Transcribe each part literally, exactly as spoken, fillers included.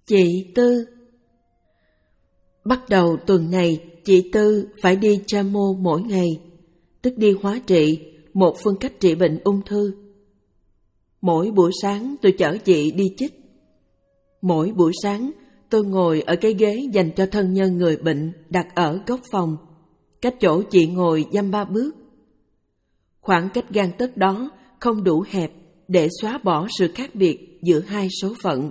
Chị Tư. Bắt đầu tuần này, chị Tư phải đi chamo mỗi ngày, tức đi hóa trị, một phương cách trị bệnh ung thư. Mỗi buổi sáng tôi chở chị đi chích. Mỗi buổi sáng tôi ngồi ở cái ghế dành cho thân nhân người bệnh đặt ở góc phòng, cách chỗ chị ngồi dăm ba bước. Khoảng cách gang tấc đó không đủ hẹp để xóa bỏ sự khác biệt giữa hai số phận.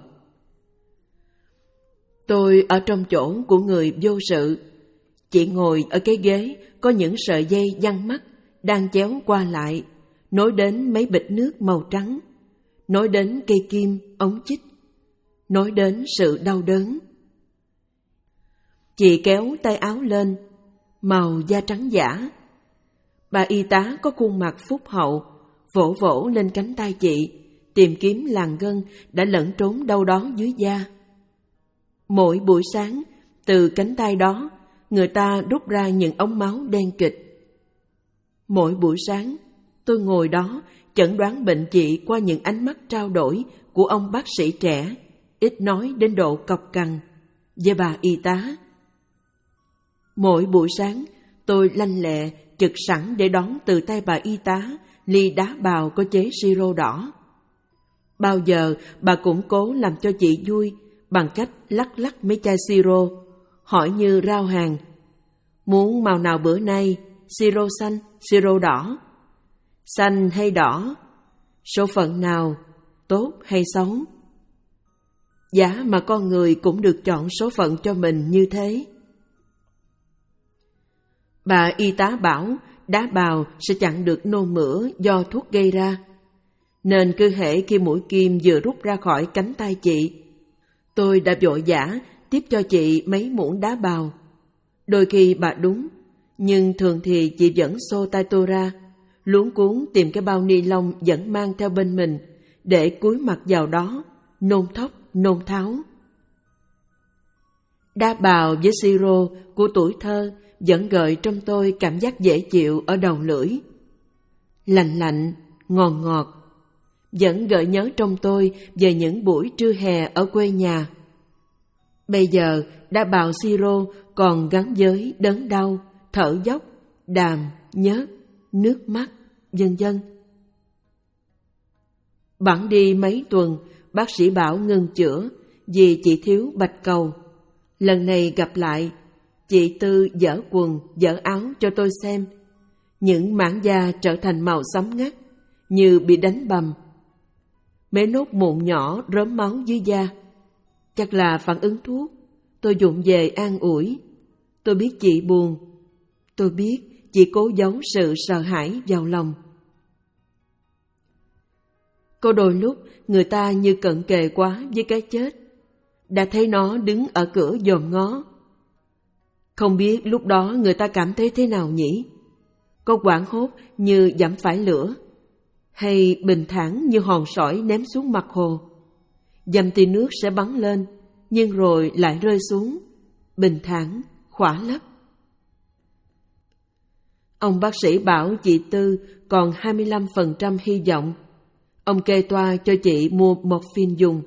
Tôi ở trong chỗ của người vô sự. Chị ngồi ở cái ghế có những sợi dây giăng mắt đang chéo qua lại, nối đến mấy bịch nước màu trắng, nối đến cây kim, ống chích, nối đến sự đau đớn. Chị kéo tay áo lên, màu da trắng giả. Bà y tá có khuôn mặt phúc hậu, vỗ vỗ lên cánh tay chị, tìm kiếm làn gân đã lẫn trốn đâu đó dưới da. Mỗi buổi sáng, từ cánh tay đó, người ta rút ra những ống máu đen kịt. Mỗi buổi sáng, tôi ngồi đó chẩn đoán bệnh chị qua những ánh mắt trao đổi của ông bác sĩ trẻ, ít nói đến độ cọc cằn, với bà y tá. Mỗi buổi sáng, tôi lanh lẹ chực sẵn để đón từ tay bà y tá ly đá bào có chế siro đỏ. Bao giờ bà cũng cố làm cho chị vui bằng cách lắc lắc mấy chai siro, hỏi như rao hàng: muốn màu nào bữa nay, siro xanh, siro đỏ? Xanh hay đỏ? Số phận nào, tốt hay xấu? Giá mà con người cũng được chọn số phận cho mình như thế. Bà y tá bảo đá bào sẽ chặn được nôn mửa do thuốc gây ra, nên cứ hễ khi mũi kim vừa rút ra khỏi cánh tay chị, tôi đã vội vã tiếp cho chị mấy muỗng đá bào. Đôi khi bà đúng, nhưng thường thì chị vẫn xô tay tôi ra, luống cuống tìm cái bao ni lông vẫn mang theo bên mình để cúi mặt vào đó, nôn thốc, nôn tháo. Đá bào với siro của tuổi thơ vẫn gợi trong tôi cảm giác dễ chịu ở đầu lưỡi. Lạnh lạnh, ngọt ngọt, vẫn gợi nhớ trong tôi về những buổi trưa hè ở quê nhà. Bây giờ đá bào siro còn gắn với đớn đau, thở dốc, đàm, nhớt, nước mắt, vân vân. Bẵng đi mấy tuần, bác sĩ bảo ngừng chữa vì chị thiếu bạch cầu. Lần này gặp lại, chị Tư dở quần, dở áo cho tôi xem. Những mảng da trở thành màu xám ngắt, như bị đánh bầm. Mấy nốt mụn nhỏ rớm máu dưới da. Chắc là phản ứng thuốc. Tôi vụng về an ủi. Tôi biết chị buồn. Tôi biết chị cố giấu sự sợ hãi vào lòng. Có đôi lúc người ta như cận kề quá với cái chết. Đã thấy nó đứng ở cửa dòm ngó. Không biết lúc đó người ta cảm thấy thế nào nhỉ? Có hoảng hốt như dẫm phải lửa, hay bình thản như hòn sỏi ném xuống mặt hồ? Dầm thì nước sẽ bắn lên, nhưng rồi lại rơi xuống, bình thản, khỏa lấp. Ông bác sĩ bảo chị Tư còn hai mươi lăm phần trăm hy vọng. Ông kê toa cho chị mua morphine dùng.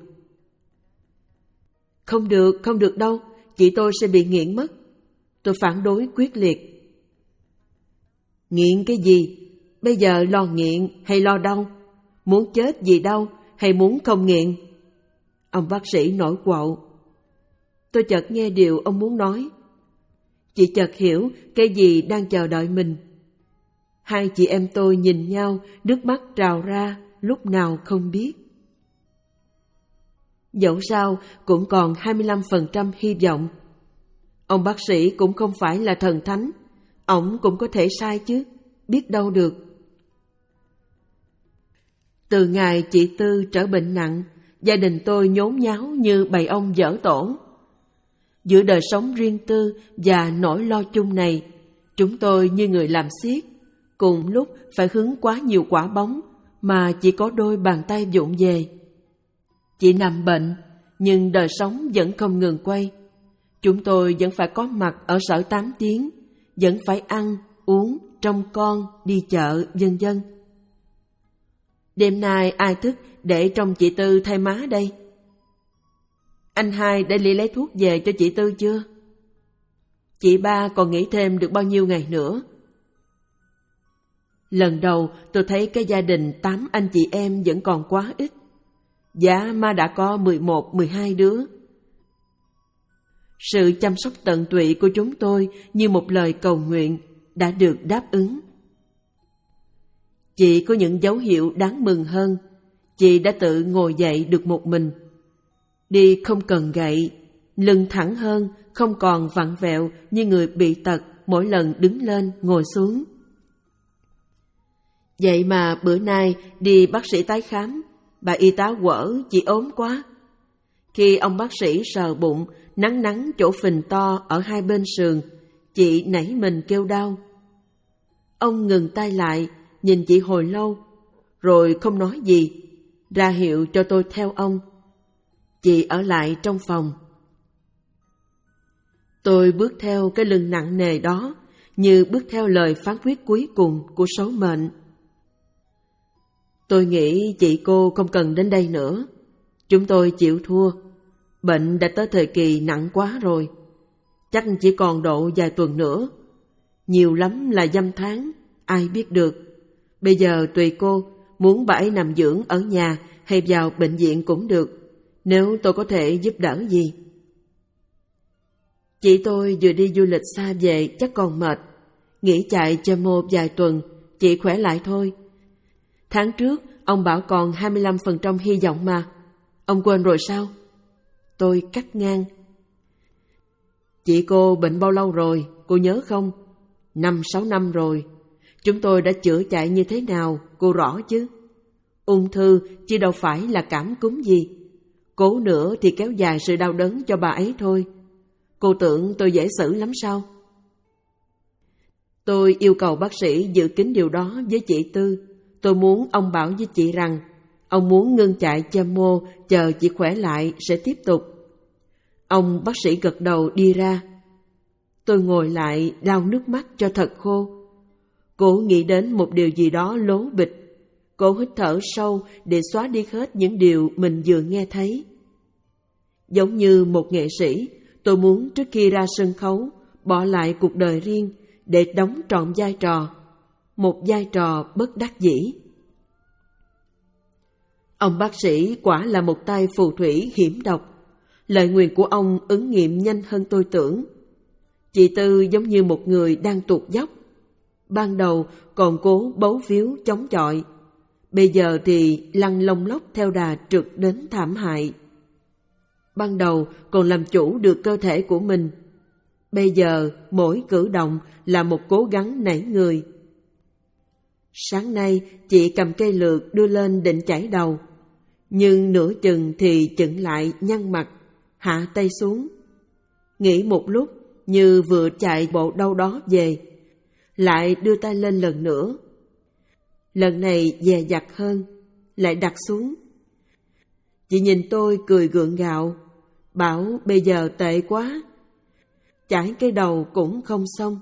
Không được, không được đâu, chị tôi sẽ bị nghiện mất. Tôi phản đối quyết liệt. Nghiện cái gì? Bây giờ lo nghiện hay lo đau? Muốn chết gì đâu, hay muốn không nghiện? Ông bác sĩ nổi quạo. Tôi chợt nghe điều ông muốn nói. Chị chợt hiểu cái gì đang chờ đợi mình. Hai chị em tôi nhìn nhau, nước mắt trào ra, lúc nào không biết. Dẫu sao cũng còn hai mươi lăm phần trăm hy vọng. Ông bác sĩ cũng không phải là thần thánh. Ổng cũng có thể sai chứ, biết đâu được. Từ ngày chị Tư trở bệnh nặng, gia đình tôi nhốn nháo như bầy ong dở tổ. Giữa đời sống riêng tư và nỗi lo chung này, chúng tôi như người làm xiết, cùng lúc phải hứng quá nhiều quả bóng mà chỉ có đôi bàn tay vụng về. Chị nằm bệnh, nhưng đời sống vẫn không ngừng quay. Chúng tôi vẫn phải có mặt ở sở tám tiếng, vẫn phải ăn, uống, trông con, đi chợ, vân vân. Đêm nay ai thức để trông chị Tư thay má đây? Anh hai đã đi lấy thuốc về cho chị Tư chưa? Chị ba còn nghỉ thêm được bao nhiêu ngày nữa? Lần đầu tôi thấy cái gia đình tám anh chị em vẫn còn quá ít. Dạ mà đã có mười một, mười hai đứa. Sự chăm sóc tận tụy của chúng tôi như một lời cầu nguyện đã được đáp ứng. Chị có những dấu hiệu đáng mừng hơn. Chị đã tự ngồi dậy được một mình. Đi không cần gậy, lưng thẳng hơn, không còn vặn vẹo như người bị tật mỗi lần đứng lên ngồi xuống. Vậy mà bữa nay đi bác sĩ tái khám, bà y tá quở chị ốm quá. Khi ông bác sĩ sờ bụng, nắng nắng chỗ phình to ở hai bên sườn, chị nảy mình kêu đau. Ông ngừng tay lại, nhìn chị hồi lâu, rồi không nói gì, ra hiệu cho tôi theo ông. Chị ở lại trong phòng. Tôi bước theo cái lưng nặng nề đó, như bước theo lời phán quyết cuối cùng của số mệnh. Tôi nghĩ chị cô không cần đến đây nữa. Chúng tôi chịu thua. Bệnh đã tới thời kỳ nặng quá rồi. Chắc chỉ còn độ vài tuần nữa. Nhiều lắm là dăm tháng, ai biết được. Bây giờ tùy cô, muốn bà ấy nằm dưỡng ở nhà hay vào bệnh viện cũng được, nếu tôi có thể giúp đỡ gì. Chị tôi vừa đi du lịch xa về chắc còn mệt. Nghỉ chạy cho một vài tuần, chị khỏe lại thôi. Tháng trước, ông bảo còn hai mươi lăm phần trăm hy vọng mà. Ông quên rồi sao? Tôi cắt ngang. Chị cô bệnh bao lâu rồi, cô nhớ không? Năm sáu năm rồi. Chúng tôi đã chữa chạy như thế nào, cô rõ chứ? Ung thư chứ đâu phải là cảm cúm gì. Cố nữa thì kéo dài sự đau đớn cho bà ấy thôi. Cô tưởng tôi dễ xử lắm sao? Tôi yêu cầu bác sĩ giữ kín điều đó với chị Tư. Tôi muốn ông bảo với chị rằng ông muốn ngưng chạy chemo, chờ chị khỏe lại sẽ tiếp tục. Ông bác sĩ gật đầu đi ra. Tôi ngồi lại lau nước mắt cho thật khô. Cô nghĩ đến một điều gì đó lố bịch. Cô hít thở sâu để xóa đi hết những điều mình vừa nghe thấy. Giống như một nghệ sĩ, tôi muốn trước khi ra sân khấu bỏ lại cuộc đời riêng để đóng trọn vai trò, một vai trò bất đắc dĩ. Ông bác sĩ quả là một tay phù thủy hiểm độc. Lời nguyền của ông ứng nghiệm nhanh hơn tôi tưởng. Chị Tư giống như một người đang tụt dốc. Ban đầu còn cố bấu víu chống chọi, bây giờ thì lăn lông lốc theo đà trượt đến thảm hại. Ban đầu còn làm chủ được cơ thể của mình, bây giờ mỗi cử động là một cố gắng nảy người. Sáng nay chị cầm cây lược đưa lên định chải đầu, nhưng nửa chừng thì chững lại nhăn mặt, hạ tay xuống. Nghĩ một lúc như vừa chạy bộ đâu đó về, lại đưa tay lên lần nữa. Lần này dè dặt hơn, lại đặt xuống. Chị nhìn tôi cười gượng gạo, bảo bây giờ tệ quá, chải cái đầu cũng không xong.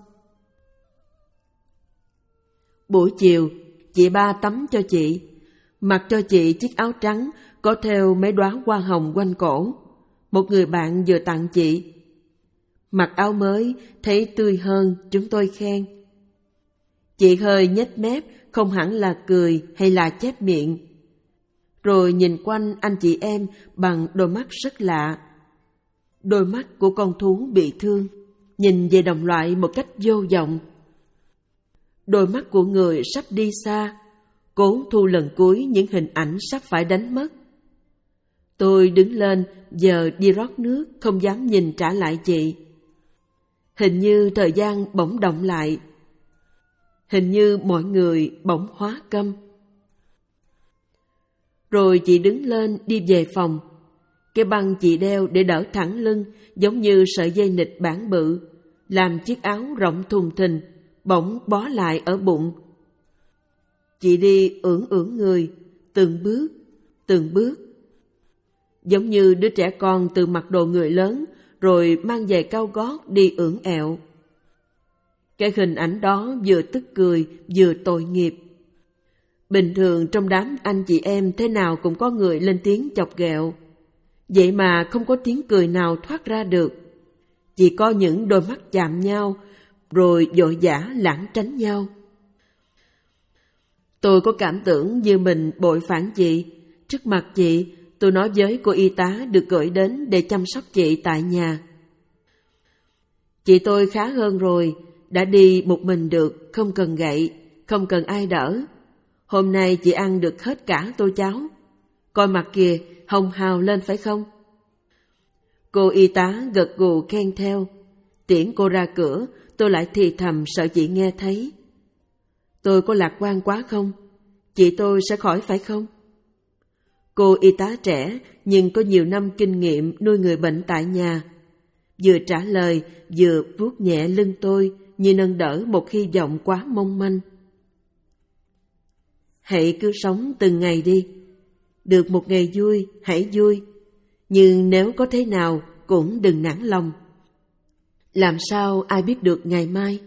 Buổi chiều, chị ba tắm cho chị, mặc cho chị chiếc áo trắng có thêu mấy đóa hoa hồng quanh cổ. Một người bạn vừa tặng chị. Mặc áo mới, thấy tươi hơn, chúng tôi khen. Chị hơi nhếch mép, không hẳn là cười hay là chép miệng. Rồi nhìn quanh anh chị em bằng đôi mắt rất lạ. Đôi mắt của con thú bị thương, nhìn về đồng loại một cách vô vọng. Đôi mắt của người sắp đi xa, cố thu lần cuối những hình ảnh sắp phải đánh mất. Tôi đứng lên, giờ đi rót nước, không dám nhìn trả lại chị. Hình như thời gian bỗng động lại. Hình như mọi người bỗng hóa câm. Rồi chị đứng lên đi về phòng. Cái băng chị đeo để đỡ thẳng lưng giống như sợi dây nịt bản bự, làm chiếc áo rộng thùng thình, bỗng bó lại ở bụng. Chị đi ưỡn ưỡn người, từng bước, từng bước. Giống như đứa trẻ con từ mặc đồ người lớn rồi mang giày cao gót đi ưỡn ẹo. Cái hình ảnh đó vừa tức cười vừa tội nghiệp. Bình thường trong đám anh chị em thế nào cũng có người lên tiếng chọc ghẹo. Vậy mà không có tiếng cười nào thoát ra được. Chỉ có những đôi mắt chạm nhau, rồi vội vã lảng tránh nhau. Tôi có cảm tưởng như mình bội phản chị. Trước mặt chị, tôi nói với cô y tá được gửi đến để chăm sóc chị tại nhà. Chị tôi khá hơn rồi, đã đi một mình được, không cần gậy, không cần ai đỡ. Hôm nay chị ăn được hết cả tô cháo. Coi mặt kìa, hồng hào lên phải không? Cô y tá gật gù khen theo. Tiễn cô ra cửa, tôi lại thì thầm sợ chị nghe thấy. Tôi có lạc quan quá không? Chị tôi sẽ khỏi phải không? Cô y tá trẻ nhưng có nhiều năm kinh nghiệm nuôi người bệnh tại nhà. Vừa trả lời, vừa vuốt nhẹ lưng tôi như nâng đỡ một hy vọng quá mong manh. Hãy cứ sống từng ngày đi. Được một ngày vui, hãy vui. Nhưng nếu có thế nào, cũng đừng nản lòng. Làm sao ai biết được ngày mai?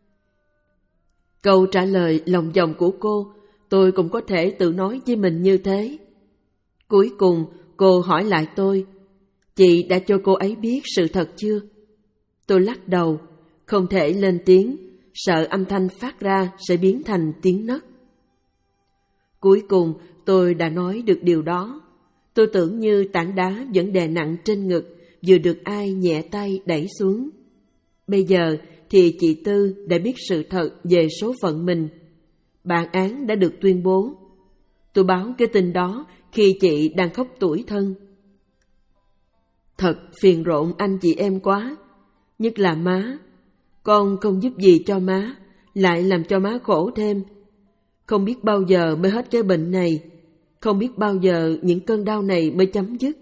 Câu trả lời lòng vòng của cô, tôi cũng có thể tự nói với mình như thế. Cuối cùng, cô hỏi lại tôi, chị đã cho cô ấy biết sự thật chưa? Tôi lắc đầu, không thể lên tiếng, sợ âm thanh phát ra sẽ biến thành tiếng nấc. Cuối cùng, tôi đã nói được điều đó. Tôi tưởng như tảng đá vẫn đè nặng trên ngực, vừa được ai nhẹ tay đẩy xuống. Bây giờ thì chị Tư đã biết sự thật về số phận mình. Bản án đã được tuyên bố. Tôi báo cái tin đó khi chị đang khóc tủi thân. Thật phiền rộn anh chị em quá, nhất là má. Con không giúp gì cho má, lại làm cho má khổ thêm. Không biết bao giờ mới hết cái bệnh này, không biết bao giờ những cơn đau này mới chấm dứt.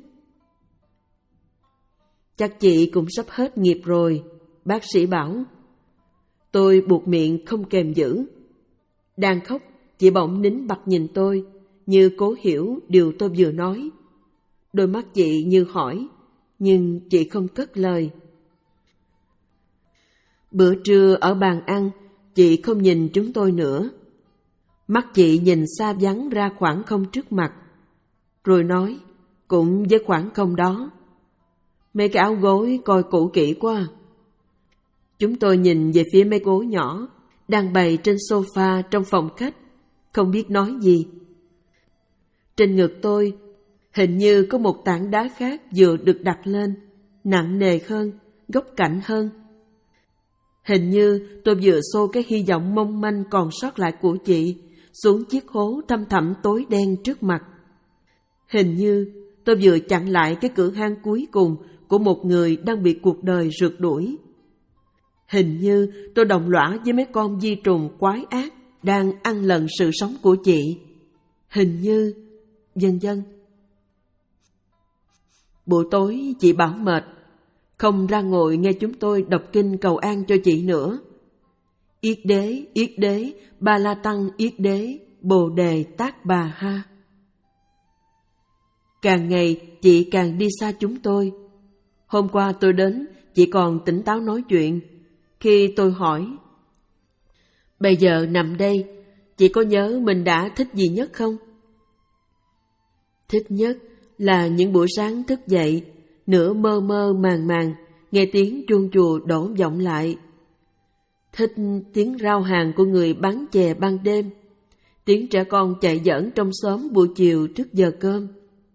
Chắc chị cũng sắp hết nghiệp rồi, bác sĩ bảo. Tôi buộc miệng không kềm giữ. Đang khóc, chị bỗng nín bặt nhìn tôi, như cố hiểu điều tôi vừa nói. Đôi mắt chị như hỏi, nhưng chị không cất lời. Bữa trưa ở bàn ăn, chị không nhìn chúng tôi nữa. Mắt chị nhìn xa vắng ra khoảng không trước mặt, rồi nói, cũng với khoảng không đó. Mấy cái áo gối coi cũ kỹ quá. Chúng tôi nhìn về phía mấy gối nhỏ, đang bày trên sofa trong phòng khách, không biết nói gì. Trên ngực tôi, hình như có một tảng đá khác vừa được đặt lên, nặng nề hơn, góc cạnh hơn. Hình như tôi vừa xô cái hy vọng mong manh còn sót lại của chị xuống chiếc hố thăm thẳm tối đen trước mặt. Hình như tôi vừa chặn lại cái cửa hang cuối cùng của một người đang bị cuộc đời rượt đuổi. Hình như tôi đồng lõa với mấy con vi trùng quái ác đang ăn lần sự sống của chị. Hình như... Vân vân. Buổi tối chị bảo mệt, không ra ngồi nghe chúng tôi đọc kinh cầu an cho chị nữa. Yết đế, yết đế, ba la tăng yết đế, bồ đề tát bà ha. Càng ngày chị càng đi xa chúng tôi. Hôm qua tôi đến, chị còn tỉnh táo nói chuyện. Khi tôi hỏi, bây giờ nằm đây, chị có nhớ mình đã thích gì nhất không? Thích nhất là những buổi sáng thức dậy, nửa mơ mơ màng màng, nghe tiếng chuông chùa đổ vọng lại. Thích tiếng rao hàng của người bán chè ban đêm, tiếng trẻ con chạy giỡn trong xóm buổi chiều trước giờ cơm.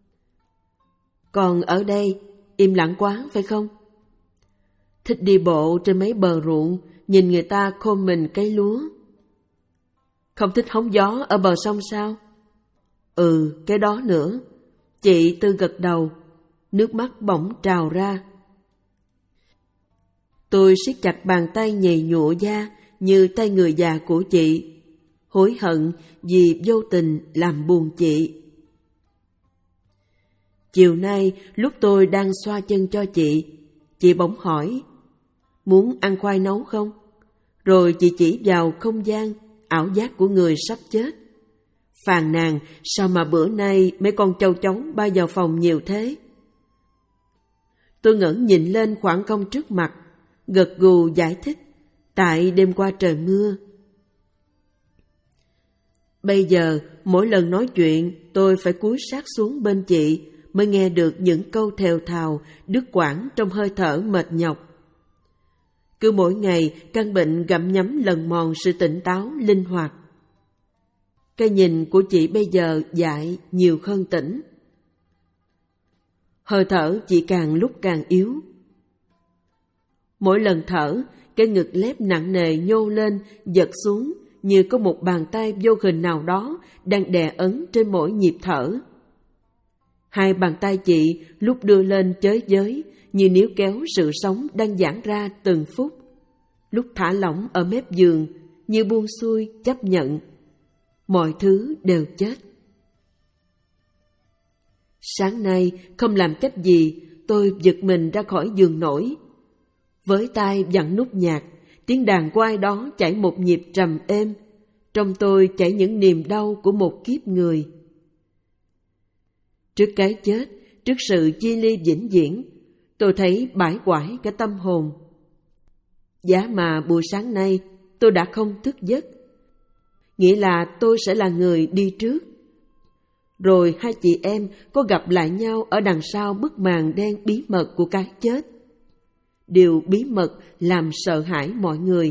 Còn ở đây, im lặng quá phải không? Thích đi bộ trên mấy bờ ruộng, nhìn người ta khôn mình cấy lúa. Không thích hóng gió ở bờ sông sao? Ừ, cái đó nữa. Chị Tư gật đầu, nước mắt bỗng trào ra. Tôi siết chặt bàn tay nhầy nhụa da như tay người già của chị, hối hận vì vô tình làm buồn chị. Chiều nay, lúc tôi đang xoa chân cho chị, chị bỗng hỏi, muốn ăn khoai nấu không? Rồi chị chỉ vào không gian, ảo giác của người sắp chết. Phàn nàn sao mà bữa nay mấy con châu chấu bay vào phòng nhiều thế? Tôi ngẩng nhìn lên khoảng không trước mặt, gật gù giải thích, tại đêm qua trời mưa. Bây giờ mỗi lần nói chuyện tôi phải cúi sát xuống bên chị, mới nghe được những câu thều thào, đứt quãng trong hơi thở mệt nhọc. Cứ mỗi ngày, căn bệnh gặm nhấm lần mòn sự tỉnh táo, linh hoạt. Cái nhìn của chị bây giờ dại nhiều hơn tỉnh. Hơi thở chị càng lúc càng yếu. Mỗi lần thở, cái ngực lép nặng nề nhô lên, giật xuống như có một bàn tay vô hình nào đó đang đè ấn trên mỗi nhịp thở. Hai bàn tay chị lúc đưa lên chới giới như níu kéo sự sống đang giãn ra từng phút, lúc thả lỏng ở mép giường như buông xuôi chấp nhận. Mọi thứ đều chết. Sáng nay không làm cách gì, tôi giật mình ra khỏi giường nổi. Với tay vặn nút nhạc, tiếng đàn của ai đó chảy một nhịp trầm êm. Trong tôi chảy những niềm đau của một kiếp người. Trước cái chết, trước sự chia ly vĩnh viễn, tôi thấy bãi quải cả tâm hồn. Giá mà buổi sáng nay tôi đã không thức giấc, nghĩa là tôi sẽ là người đi trước. Rồi hai chị em có gặp lại nhau ở đằng sau bức màn đen bí mật của cái chết. Điều bí mật làm sợ hãi mọi người.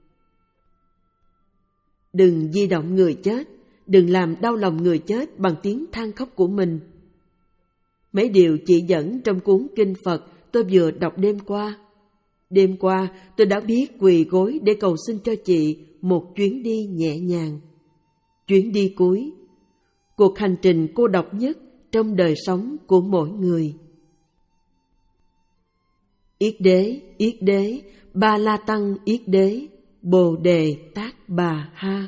Đừng di động người chết, đừng làm đau lòng người chết bằng tiếng than khóc của mình. Mấy điều chỉ dẫn trong cuốn kinh Phật tôi vừa đọc đêm qua. Đêm qua tôi đã biết quỳ gối để cầu xin cho chị một chuyến đi nhẹ nhàng. Chuyến đi cuối, cuộc hành trình cô độc nhất trong đời sống của mỗi người. Yết đế, yết đế, Ba La Tăng yết đế, Bồ Đề Tát Bà Ha.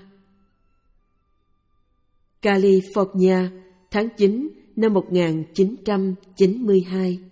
California, tháng chín năm một nghìn chín trăm chín mươi hai.